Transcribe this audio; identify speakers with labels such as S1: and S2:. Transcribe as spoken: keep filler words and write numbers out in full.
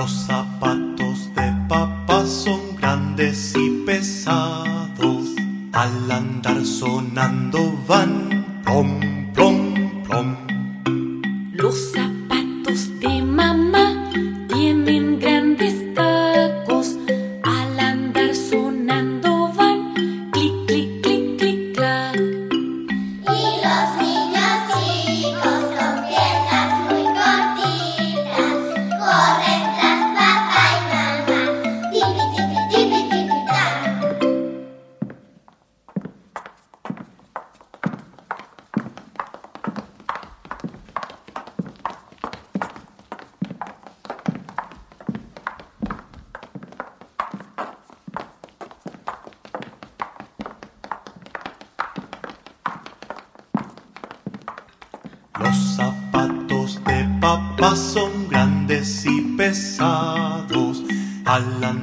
S1: Los zapatos de papá son grandes y pesados, al andar sonando van plom, plom, plom.
S2: Los zapatos de mamá tienen grandes tacos, al andar sonando van clic, clic, clic, clic, clac.
S3: Y los niños chicos con piernas muy cortitas corren tras papá y mamá, tipi, tipi, tipi, tipi, tac.
S1: Los zapatos de papá son grandes y pesados, al andar